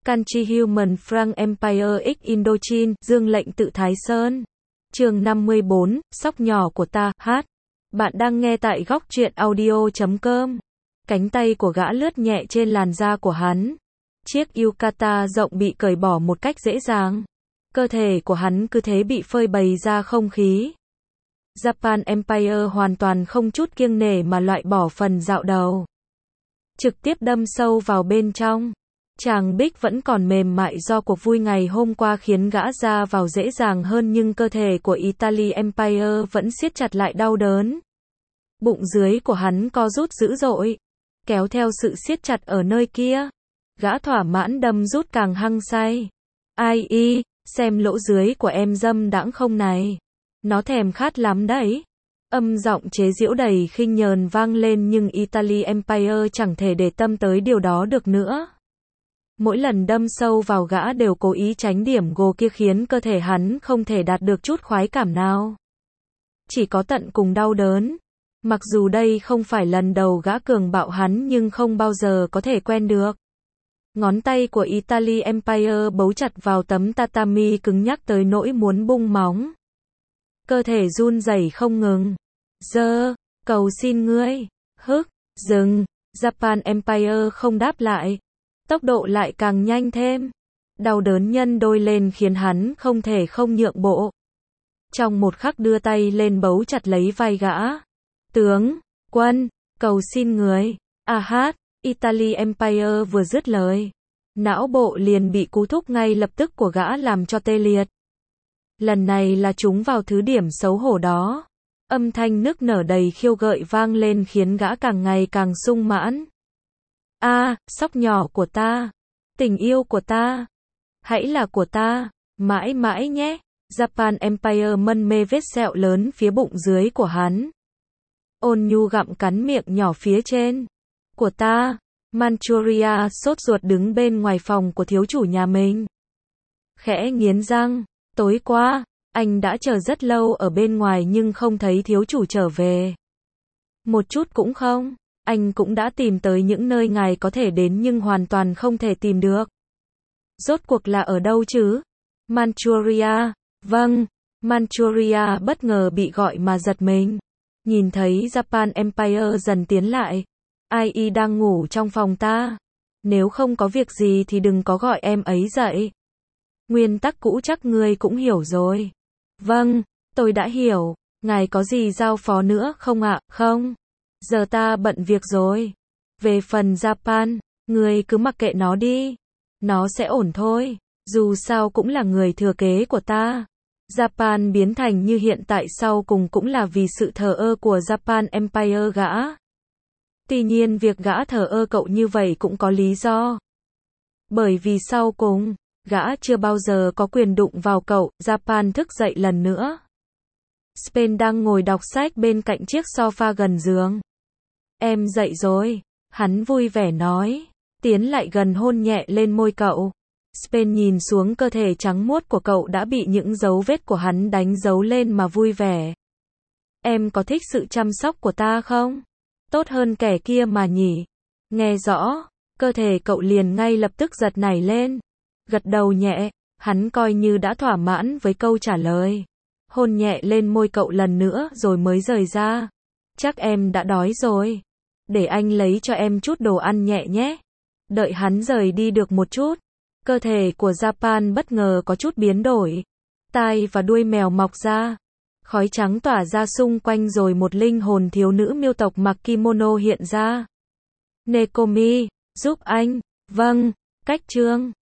Country Human Frank Empire X Indochine, Dương lệnh tự Thái Sơn. Chương 54, Sóc nhỏ của ta, hát. Bạn đang nghe tại góc truyện audio.com. Cánh tay của gã lướt nhẹ trên làn da của hắn. Chiếc yukata rộng bị cởi bỏ một cách dễ dàng. Cơ thể của hắn cứ thế bị phơi bày ra không khí. Japan Empire hoàn toàn không chút kiêng nể mà loại bỏ phần dạo đầu. Trực tiếp đâm sâu vào bên trong. Chàng Bích vẫn còn mềm mại do cuộc vui ngày hôm qua khiến gã ra vào dễ dàng hơn, nhưng cơ thể của Italy Empire vẫn siết chặt lại đau đớn. Bụng dưới của hắn co rút dữ dội, kéo theo sự siết chặt ở nơi kia. Gã thỏa mãn đâm rút càng hăng say. Ai y, xem lỗ dưới của em dâm đãng không này. Nó thèm khát lắm đấy. Âm giọng chế giễu đầy khinh nhờn vang lên, nhưng Italy Empire chẳng thể để tâm tới điều đó được nữa. Mỗi lần đâm sâu vào gã đều cố ý tránh điểm gồ kia khiến cơ thể hắn không thể đạt được chút khoái cảm nào. Chỉ có tận cùng đau đớn. Mặc dù đây không phải lần đầu gã cường bạo hắn, nhưng không bao giờ có thể quen được. Ngón tay của Italy Empire bấu chặt vào tấm tatami cứng nhắc tới nỗi muốn bung móng. Cơ thể run rẩy không ngừng. Cầu xin ngươi. Dừng. Japan Empire không đáp lại. Tốc độ lại càng nhanh thêm. Đau đớn nhân đôi lên khiến hắn không thể không nhượng bộ. Trong một khắc đưa tay lên bấu chặt lấy vai gã. Tướng, quân, cầu xin người. Hát, Italy Empire vừa dứt lời. Não bộ liền bị cú thúc ngay lập tức của gã làm cho tê liệt. Lần này là trúng vào thứ điểm xấu hổ đó. Âm thanh nức nở đầy khiêu gợi vang lên khiến gã càng ngày càng sung mãn. Sóc nhỏ của ta. Tình yêu của ta. Hãy là của ta. Mãi mãi nhé. Japan Empire mân mê vết sẹo lớn phía bụng dưới của hắn. Ôn nhu gặm cắn miệng nhỏ phía trên. Của ta. Manchuria sốt ruột đứng bên ngoài phòng của thiếu chủ nhà mình. Khẽ nghiến răng. Tối qua, anh đã chờ rất lâu ở bên ngoài nhưng không thấy thiếu chủ trở về. Một chút cũng không. Anh cũng đã tìm tới những nơi ngài có thể đến nhưng hoàn toàn không thể tìm được. Rốt cuộc là ở đâu chứ? Manchuria. Vâng. Manchuria bất ngờ bị gọi mà giật mình. Nhìn thấy Japan Empire dần tiến lại. Ai đang ngủ trong phòng ta. Nếu không có việc gì thì đừng có gọi em ấy dậy. Nguyên tắc cũ chắc ngươi cũng hiểu rồi. Vâng, tôi đã hiểu. Ngài có gì giao phó nữa không ạ? Không. Giờ ta bận việc rồi. Về phần Japan, ngươi cứ mặc kệ nó đi. Nó sẽ ổn thôi. Dù sao cũng là người thừa kế của ta. Japan biến thành như hiện tại sau cùng cũng là vì sự thờ ơ của Japan Empire gã. Tuy nhiên việc gã thờ ơ cậu như vậy cũng có lý do. Bởi vì sau cùng, gã chưa bao giờ có quyền đụng vào cậu. Japan thức dậy lần nữa. Spain đang ngồi đọc sách bên cạnh chiếc sofa gần giường. Em dậy rồi. Hắn vui vẻ nói. Tiến lại gần hôn nhẹ lên môi cậu. Spain nhìn xuống cơ thể trắng muốt của cậu đã bị những dấu vết của hắn đánh dấu lên mà vui vẻ. Em có thích sự chăm sóc của ta không? Tốt hơn kẻ kia mà nhỉ? Nghe rõ, cơ thể cậu liền ngay lập tức giật nảy lên. Gật đầu nhẹ, hắn coi như đã thỏa mãn với câu trả lời. Hôn nhẹ lên môi cậu lần nữa rồi mới rời ra. Chắc em đã đói rồi. Để anh lấy cho em chút đồ ăn nhẹ nhé. Đợi hắn rời đi được một chút. Cơ thể của Japan bất ngờ có chút biến đổi. Tai và đuôi mèo mọc ra. Khói trắng tỏa ra xung quanh rồi một linh hồn thiếu nữ miêu tộc mặc kimono hiện ra. Nekomi, giúp anh. Vâng, cách trương.